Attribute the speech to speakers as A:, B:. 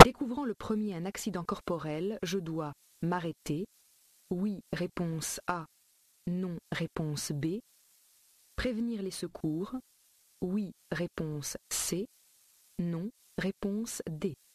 A: Découvrant le premier un accident corporel, je dois m'arrêter. Oui, réponse A. Non, réponse B. Prévenir les secours. Oui, réponse C. Non, réponse D.